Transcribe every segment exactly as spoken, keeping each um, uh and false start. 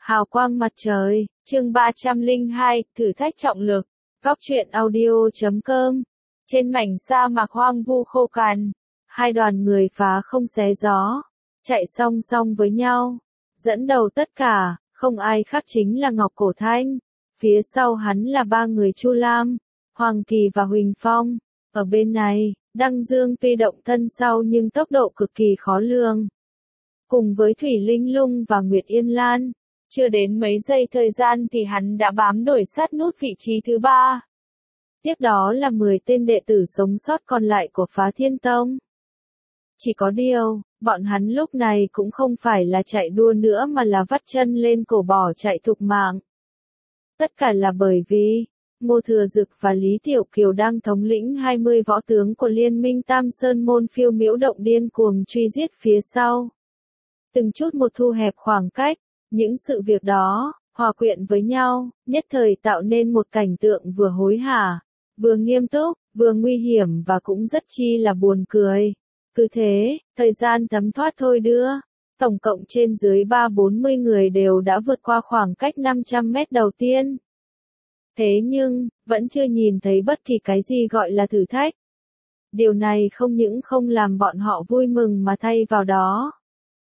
Hào quang mặt trời, chương ba trăm lẻ hai, thử thách trọng lực, góc truyện audio chấm com. Trên mảnh sa mạc hoang vu khô cằn, hai đoàn người phá không xé gió, chạy song song với nhau. Dẫn đầu tất cả, không ai khác chính là Ngọc Cổ Thanh. Phía sau hắn là ba người Chu Lam, Hoàng Kỳ và Huỳnh Phong. Ở bên này, Đăng Dương tuy động thân sau nhưng tốc độ cực kỳ khó lường. Cùng với Thủy Linh Lung và Nguyệt Yên Lan, chưa đến mấy giây thời gian thì hắn đã bám đuổi sát nút vị trí thứ ba. Tiếp đó là mười tên đệ tử sống sót còn lại của Phá Thiên Tông. Chỉ có điều, bọn hắn lúc này cũng không phải là chạy đua nữa mà là vắt chân lên cổ bỏ chạy thục mạng. Tất cả là bởi vì, Ngô Thừa Dực và Lý Tiểu Kiều đang thống lĩnh hai mươi võ tướng của Liên minh Tam Sơn Môn phiêu miễu động điên cuồng truy giết phía sau. Từng chút một thu hẹp khoảng cách, những sự việc đó, hòa quyện với nhau, nhất thời tạo nên một cảnh tượng vừa hối hả, vừa nghiêm túc, vừa nguy hiểm và cũng rất chi là buồn cười. Cứ thế, thời gian thấm thoát thôi đưa, tổng cộng trên dưới ba bốn mươi người đều đã vượt qua khoảng cách năm trăm mét đầu tiên. Thế nhưng, vẫn chưa nhìn thấy bất kỳ cái gì gọi là thử thách. Điều này không những không làm bọn họ vui mừng mà thay vào đó,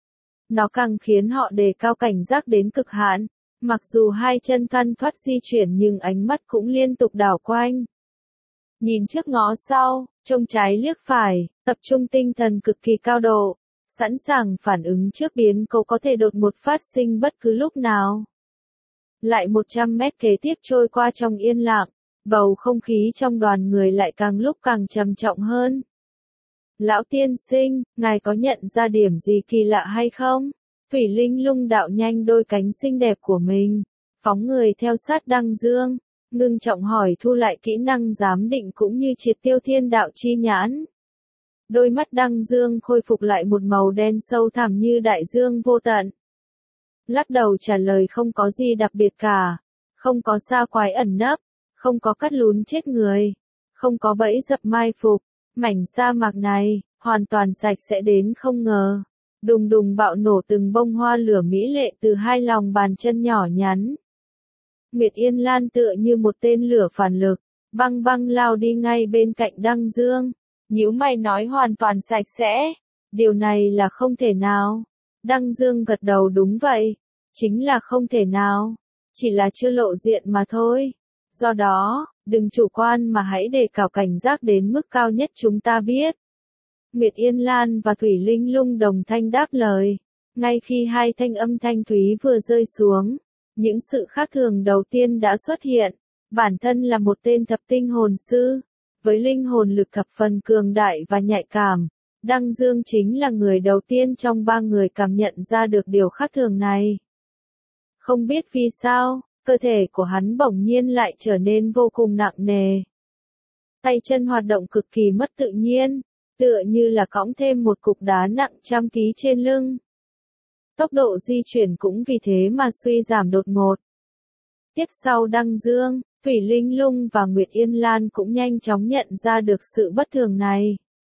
nó càng khiến họ đề cao cảnh giác đến cực hạn. Mặc dù hai chân thoăn thoắt di chuyển nhưng ánh mắt cũng liên tục đảo quanh. Nhìn trước ngó sau, trông trái liếc phải, tập trung tinh thần cực kỳ cao độ, sẵn sàng phản ứng trước biến cố có thể đột ngột phát sinh bất cứ lúc nào. Lại một trăm mét kế tiếp trôi qua trong yên lặng, bầu không khí trong đoàn người lại càng lúc càng trầm trọng hơn. Lão tiên sinh, ngài có nhận ra điểm gì kỳ lạ hay không? Thủy Linh Lung đạo nhanh đôi cánh xinh đẹp của mình, phóng người theo sát Đăng Dương, ngưng trọng hỏi thu lại kỹ năng giám định cũng như triệt tiêu thiên đạo chi nhãn. Đôi mắt Đăng Dương khôi phục lại một màu đen sâu thẳm như đại dương vô tận. Lắc đầu trả lời không có gì đặc biệt cả, không có sa quái ẩn nấp, không có cắt lún chết người, không có bẫy dập mai phục. Mảnh sa mạc này, hoàn toàn sạch sẽ đến không ngờ. Đùng đùng bạo nổ từng bông hoa lửa mỹ lệ từ hai lòng bàn chân nhỏ nhắn. Nguyệt Yên Lan tựa như một tên lửa phản lực, băng băng lao đi ngay bên cạnh Đăng Dương. Nhíu mày nói hoàn toàn sạch sẽ. Điều này là không thể nào. Đăng Dương gật đầu đúng vậy. Chính là không thể nào. Chỉ là chưa lộ diện mà thôi. Do đó, đừng chủ quan mà hãy đề cao cảnh giác đến mức cao nhất chúng ta biết. Nguyệt Yên Lan và Thủy Linh Lung đồng thanh đáp lời. Ngay khi hai thanh âm thanh thúy vừa rơi xuống, những sự khác thường đầu tiên đã xuất hiện. Bản thân là một tên thập tinh hồn sư, với linh hồn lực thập phần cường đại và nhạy cảm, Đăng Dương chính là người đầu tiên trong ba người cảm nhận ra được điều khác thường này. Không biết vì sao, cơ thể của hắn bỗng nhiên lại trở nên vô cùng nặng nề. Tay chân hoạt động cực kỳ mất tự nhiên, tựa như là cõng thêm một cục đá nặng trăm ký trên lưng. Tốc độ di chuyển cũng vì thế mà suy giảm đột ngột. Tiếp sau Đăng Dương, Thủy Linh Lung và Nguyệt Yên Lan cũng nhanh chóng nhận ra được sự bất thường này.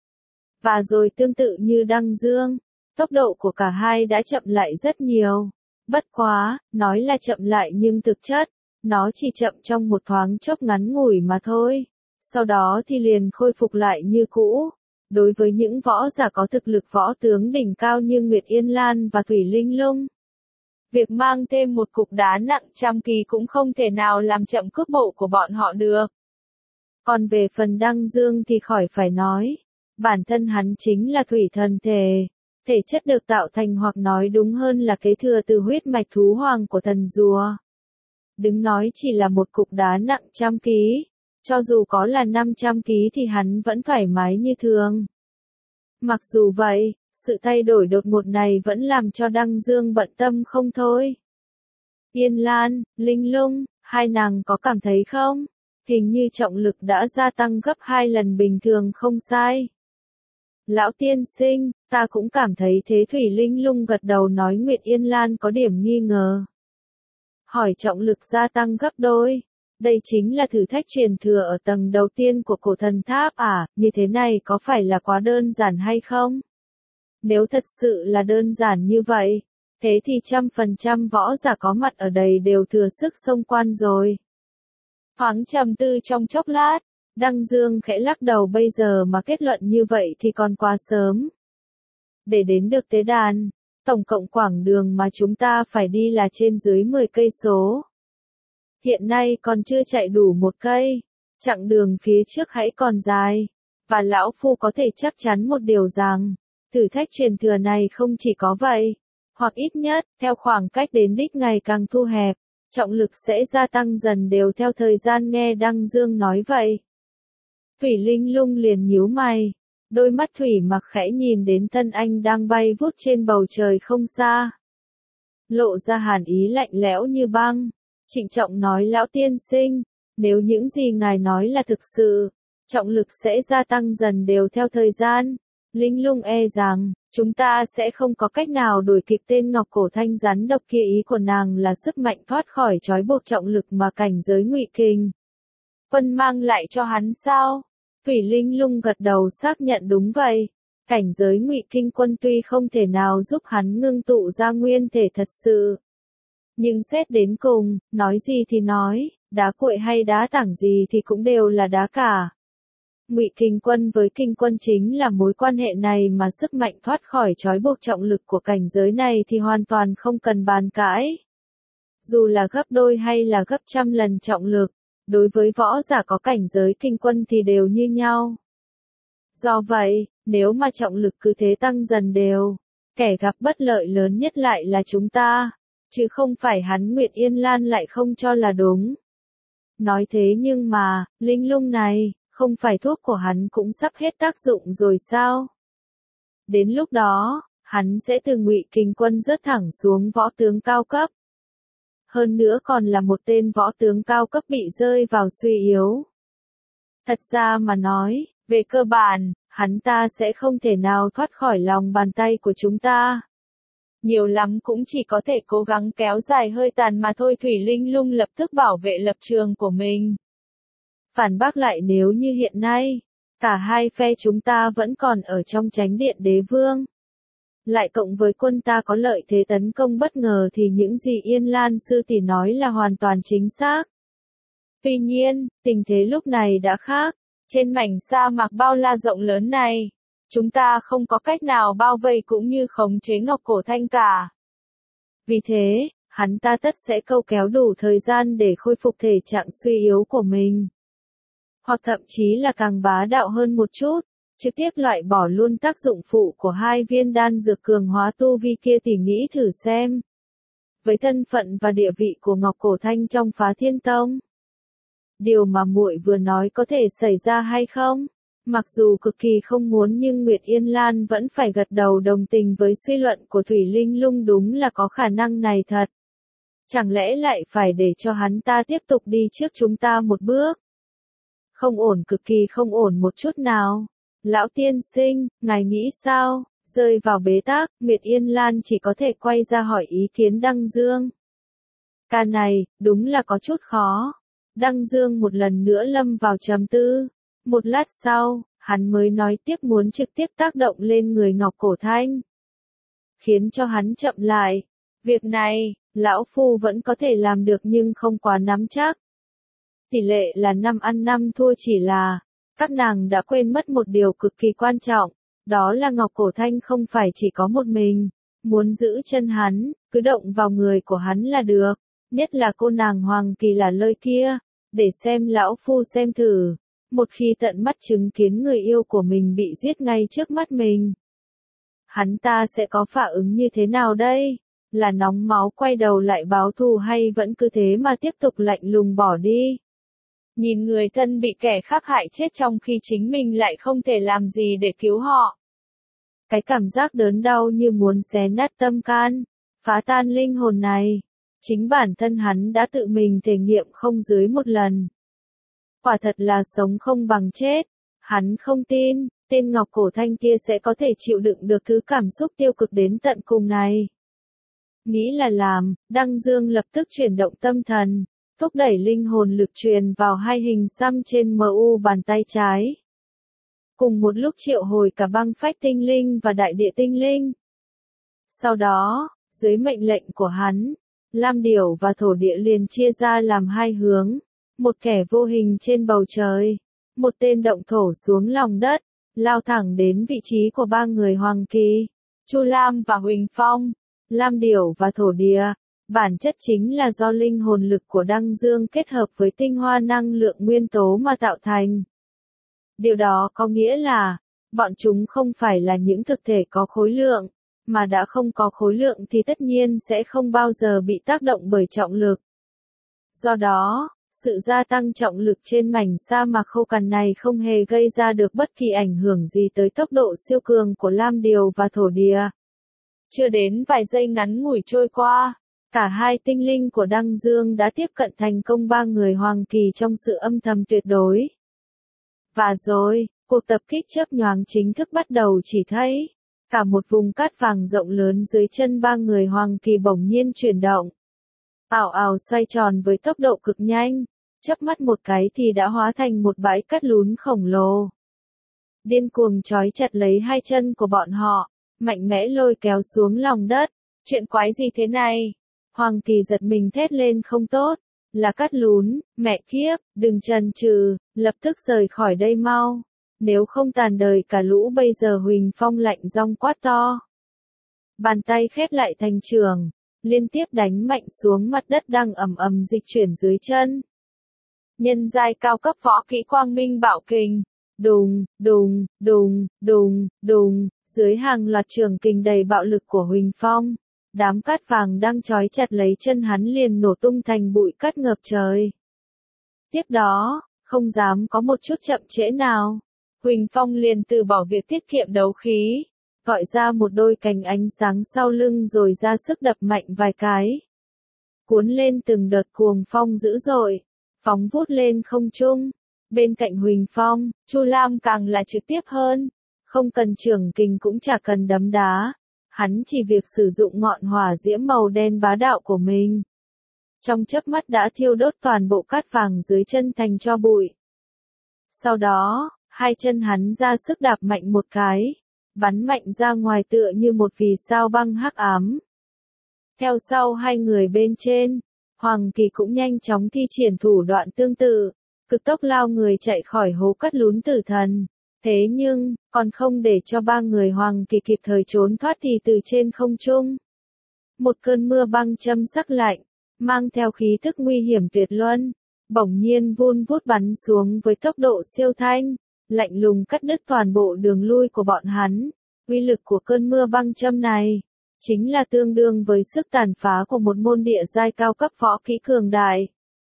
Và rồi tương tự như Đăng Dương, tốc độ của cả hai đã chậm lại rất nhiều. Bất quá, nói là chậm lại nhưng thực chất, nó chỉ chậm trong một thoáng chốc ngắn ngủi mà thôi. Sau đó thì liền khôi phục lại như cũ. Đối với những võ giả có thực lực võ tướng đỉnh cao như Nguyệt Yên Lan và Thủy Linh Lung, việc mang thêm một cục đá nặng trăm ký cũng không thể nào làm chậm cước bộ của bọn họ được. Còn về phần Đăng Dương thì khỏi phải nói. Bản thân hắn chính là thủy thần thể. Thể chất được tạo thành hoặc nói đúng hơn là kế thừa từ huyết mạch thú hoàng của thần rùa. Đừng nói chỉ là một cục đá nặng trăm ký. Cho dù có là năm trăm ký thì hắn vẫn thoải mái như thường. Mặc dù vậy, sự thay đổi đột ngột này vẫn làm cho Đăng Dương bận tâm không thôi. Yên Lan, Linh Lung, hai nàng có cảm thấy không? Hình như trọng lực đã gia tăng gấp hai lần bình thường không sai. Lão tiên sinh, ta cũng cảm thấy thế. Thủy Linh Lung gật đầu nói. Nguyệt Yên Lan có điểm nghi ngờ. Hỏi trọng lực gia tăng gấp đôi. Đây chính là thử thách truyền thừa ở tầng đầu tiên của cổ thần tháp à, như thế này có phải là quá đơn giản hay không? Nếu thật sự là đơn giản như vậy, Thế thì trăm phần trăm võ giả có mặt ở đây đều thừa sức xông quan rồi. Thoáng trầm tư trong chốc lát, Đăng Dương khẽ lắc đầu, bây giờ mà kết luận như vậy thì còn quá sớm. Để đến được tế đàn, tổng cộng quãng đường mà chúng ta phải đi là trên dưới mười cây số. Hiện nay còn chưa chạy đủ một cây, chặng đường phía trước hãy còn dài, và lão phu có thể chắc chắn một điều rằng, thử thách truyền thừa này không chỉ có vậy, hoặc ít nhất, theo khoảng cách đến đích ngày càng thu hẹp, trọng lực sẽ gia tăng dần đều theo thời gian. Nghe Đăng Dương nói vậy, Thủy Linh Lung liền nhíu mày, đôi mắt thủy mặc khẽ nhìn đến thân anh đang bay vút trên bầu trời không xa. Lộ ra hàn ý lạnh lẽo như băng, trịnh trọng nói: lão tiên sinh, nếu những gì ngài nói là thực sự, trọng lực sẽ gia tăng dần đều theo thời gian. Linh Lung e rằng, chúng ta sẽ không có cách nào đuổi kịp tên ngọc cổ thanh rắn độc kia. Ý của nàng là sức mạnh thoát khỏi trói buộc trọng lực mà cảnh giới Ngụy Kình Quân mang lại cho hắn sao? Thủy Linh Lung gật đầu xác nhận đúng vậy. Cảnh giới Ngụy Kinh Quân tuy không thể nào giúp hắn ngưng tụ ra nguyên thể thật sự, nhưng xét đến cùng, nói gì thì nói, đá cuội hay đá tảng gì thì cũng đều là đá cả. Ngụy Kinh Quân với Kinh Quân chính là mối quan hệ này mà sức mạnh thoát khỏi trói buộc trọng lực của cảnh giới này thì hoàn toàn không cần bàn cãi. Dù là gấp đôi hay là gấp trăm lần trọng lực, đối với võ giả có cảnh giới Kinh Quân thì đều như nhau. Do vậy, nếu mà trọng lực cứ thế tăng dần đều, kẻ gặp bất lợi lớn nhất lại là chúng ta, chứ không phải hắn. Nguyệt Yên Lan lại không cho là đúng. Nói thế nhưng mà, Linh Lung này, không phải thuốc của hắn cũng sắp hết tác dụng rồi sao? Đến lúc đó, hắn sẽ từ Ngụy Kình Quân rớt thẳng xuống võ tướng cao cấp. Hơn nữa còn là một tên võ tướng cao cấp bị rơi vào suy yếu. Thật ra mà nói, về cơ bản, hắn ta sẽ không thể nào thoát khỏi lòng bàn tay của chúng ta. Nhiều lắm cũng chỉ có thể cố gắng kéo dài hơi tàn mà thôi. Thủy Linh Lung lập tức bảo vệ lập trường của mình. Phản bác lại: nếu như hiện nay, cả hai phe chúng ta vẫn còn ở trong chánh điện đế vương, lại cộng với quân ta có lợi thế tấn công bất ngờ thì những gì Yên Lan sư tỷ nói là hoàn toàn chính xác. Tuy nhiên, tình thế lúc này đã khác. Trên mảnh sa mạc bao la rộng lớn này, chúng ta không có cách nào bao vây cũng như khống chế ngọc cổ thanh cả. Vì thế, hắn ta tất sẽ câu kéo đủ thời gian để khôi phục thể trạng suy yếu của mình. Hoặc thậm chí là càng bá đạo hơn một chút, trực tiếp loại bỏ luôn tác dụng phụ của hai viên đan dược cường hóa tu vi kia. Tỉ nghĩ thử xem. Với thân phận và địa vị của Ngọc Cổ Thanh trong Phá Thiên Tông, điều mà muội vừa nói có thể xảy ra hay không? Mặc dù cực kỳ không muốn nhưng Nguyệt Yên Lan vẫn phải gật đầu đồng tình với suy luận của Thủy Linh Lung, đúng là có khả năng này thật. Chẳng lẽ lại phải để cho hắn ta tiếp tục đi trước chúng ta một bước? Không ổn, cực kỳ không ổn một chút nào. Lão tiên sinh, ngài nghĩ sao? Rơi vào bế tắc, Nguyệt Yên Lan chỉ có thể quay ra hỏi ý kiến Đăng Dương. Ca này, đúng là có chút khó. Đăng Dương một lần nữa lâm vào trầm tư. Một lát sau, hắn mới nói tiếp, muốn trực tiếp tác động lên người Ngọc Cổ Thanh, khiến cho hắn chậm lại. Việc này, lão phu vẫn có thể làm được nhưng không quá nắm chắc. Tỷ lệ là năm ăn năm thua, chỉ là các nàng đã quên mất một điều cực kỳ quan trọng, đó là Ngọc Cổ Thanh không phải chỉ có một mình. Muốn giữ chân hắn, cứ động vào người của hắn là được, nhất là cô nàng Hoàng Kỳ là lơi kia, để xem lão phu xem thử, một khi tận mắt chứng kiến người yêu của mình bị giết ngay trước mắt mình, hắn ta sẽ có phản ứng như thế nào đây? Là nóng máu quay đầu lại báo thù hay vẫn cứ thế mà tiếp tục lạnh lùng bỏ đi? Nhìn người thân bị kẻ khác hại chết trong khi chính mình lại không thể làm gì để cứu họ. Cái cảm giác đớn đau như muốn xé nát tâm can, phá tan linh hồn này, chính bản thân hắn đã tự mình thể nghiệm không dưới một lần. Quả thật là sống không bằng chết. Hắn không tin, tên Ngọc Cổ Thanh kia sẽ có thể chịu đựng được thứ cảm xúc tiêu cực đến tận cùng này. Nghĩ là làm, Đăng Dương lập tức chuyển động tâm thần, thúc đẩy linh hồn lực truyền vào hai hình xăm trên mu bàn tay trái. Cùng một lúc triệu hồi cả băng phách tinh linh và đại địa tinh linh. Sau đó, Dưới mệnh lệnh của hắn, lam điểu và thổ địa liền chia ra làm hai hướng, một kẻ vô hình trên bầu trời, một tên động thổ xuống lòng đất, lao thẳng đến vị trí của ba người Hoàng Kỳ, Chu Lam và Huỳnh Phong. Lam điểu và thổ địa, bản chất chính là do linh hồn lực của Đăng Dương kết hợp với tinh hoa năng lượng nguyên tố mà tạo thành. Điều đó có nghĩa là, bọn chúng không phải là những thực thể có khối lượng, mà đã không có khối lượng thì tất nhiên sẽ không bao giờ bị tác động bởi trọng lực. Do đó, sự gia tăng trọng lực trên mảnh sa mạc khô cằn này không hề gây ra được bất kỳ ảnh hưởng gì tới tốc độ siêu cường của lam điểu và thổ địa. Chưa đến vài giây ngắn ngủi trôi qua, cả hai tinh linh của Đăng Dương đã tiếp cận thành công ba người Hoàng Kỳ trong sự âm thầm tuyệt đối. Và rồi, cuộc tập kích chớp nhoáng chính thức bắt đầu. Chỉ thấy, cả một vùng cát vàng rộng lớn dưới chân ba người Hoàng Kỳ bỗng nhiên chuyển động. Ảo ảo xoay tròn với tốc độ cực nhanh, chớp mắt một cái thì đã hóa thành một bãi cát lún khổng lồ. Điên cuồng trói chặt lấy hai chân của bọn họ, mạnh mẽ lôi kéo xuống lòng đất. Chuyện quái gì thế này? Hoàng Kỳ giật mình thét lên không tốt. Là cát lún, mẹ kiếp, đừng chần chừ, lập tức rời khỏi đây mau. Nếu không tàn đời cả lũ bây giờ. Huỳnh Phong lạnh giọng quát to. Bàn tay khép lại thành trường, liên tiếp đánh mạnh xuống mặt đất đang ầm ầm dịch chuyển dưới chân. Nhân giai cao cấp võ kỹ Quang Minh Bảo Kình. Đùng, đùng, đùng, đùng, đùng, dưới hàng loạt trường kình đầy bạo lực của Huỳnh Phong, đám cát vàng đang trói chặt lấy chân hắn liền nổ tung thành bụi cát ngập trời. Tiếp đó, không dám có một chút chậm trễ nào, Huỳnh Phong liền từ bỏ việc tiết kiệm đấu khí, gọi ra một đôi cánh ánh sáng sau lưng rồi ra sức đập mạnh vài cái. Cuốn lên từng đợt cuồng phong dữ dội, phóng vút lên không trung. Bên cạnh Huỳnh Phong, Chu Lam càng là trực tiếp hơn, không cần trường kình cũng chả cần đấm đá, hắn chỉ việc sử dụng ngọn hỏa diễm màu đen bá đạo của mình. Trong chớp mắt đã thiêu đốt toàn bộ cát vàng dưới chân thành tro bụi. Sau đó, hai chân hắn ra sức đạp mạnh một cái, bắn mạnh ra ngoài tựa như một vì sao băng hắc ám. Theo sau hai người bên trên, Hoàng Kỳ cũng nhanh chóng thi triển thủ đoạn tương tự, cực tốc lao người chạy khỏi hố cát lún tử thần. Thế nhưng, còn không để cho ba người Hoàng Kỳ kịp thời trốn thoát thì từ trên không trung, một cơn mưa băng châm sắc lạnh, mang theo khí tức nguy hiểm tuyệt luân, bỗng nhiên vun vút bắn xuống với tốc độ siêu thanh, lạnh lùng cắt đứt toàn bộ đường lui của bọn hắn. Uy lực của cơn mưa băng châm này, chính là tương đương với sức tàn phá của một môn địa giai cao cấp võ kỹ cường đại.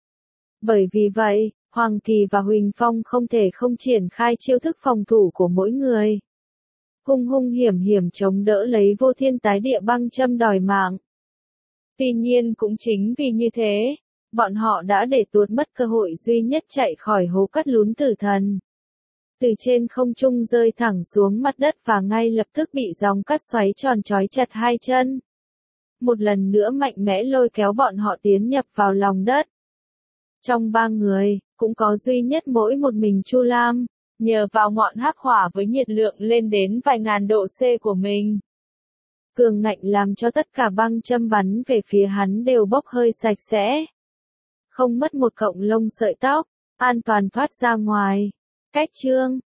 Bởi vì vậy, Hoàng Kỳ và Huỳnh Phong không thể không triển khai chiêu thức phòng thủ của mỗi người. Hung hung hiểm hiểm chống đỡ lấy vô thiên tái địa băng châm đòi mạng. Tuy nhiên cũng chính vì như thế, bọn họ đã để tuột mất cơ hội duy nhất chạy khỏi hố cát lún tử thần. Từ trên không trung rơi thẳng xuống mặt đất và ngay lập tức bị dòng cát xoáy tròn trói chặt hai chân. Một lần nữa mạnh mẽ lôi kéo bọn họ tiến nhập vào lòng đất. Trong ba người, cũng có duy nhất mỗi một mình Chu Lam, nhờ vào ngọn hắc hỏa với nhiệt lượng lên đến vài ngàn độ C của mình. Cường ngạnh làm cho tất cả băng châm bắn về phía hắn đều bốc hơi sạch sẽ. Không mất một cọng lông sợi tóc, an toàn thoát ra ngoài. Cách chương